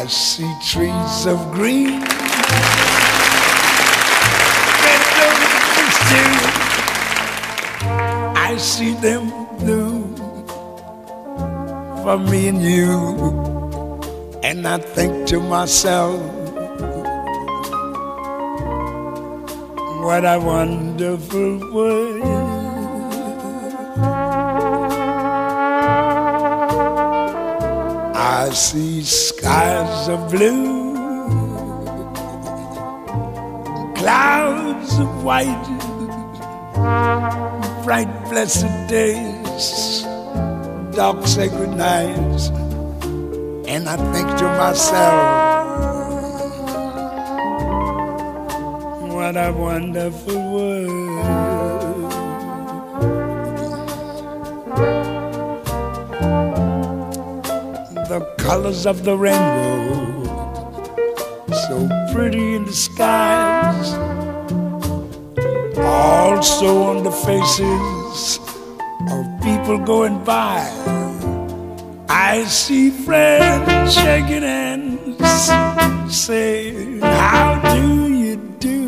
I see trees of green, red roses too. I see them blue for me and you. And I think to myself, what a wonderful world. I see skies of blue, clouds of white, bright blessed days, dark sacred nights. And I think to myself, what a wonderful world. The colors of the rainbow, so pretty in the skies, also on the faces of people going by. I see friends shaking hands, saying, how do you do?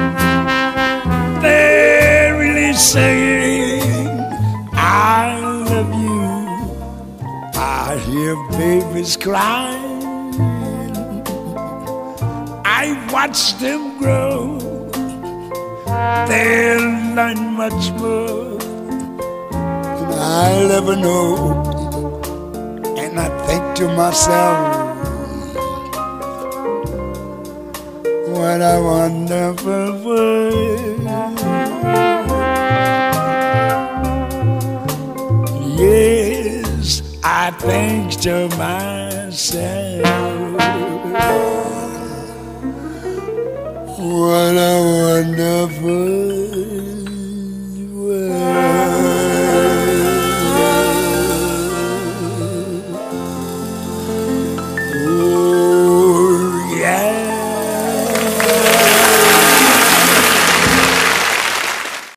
They're really saying, I love you. I hear babies crying, I watch them grow. They'll learn much more than I'll ever know. And I think to myself, what a wonderful world. Yes, I think to myself, what a wonderful world.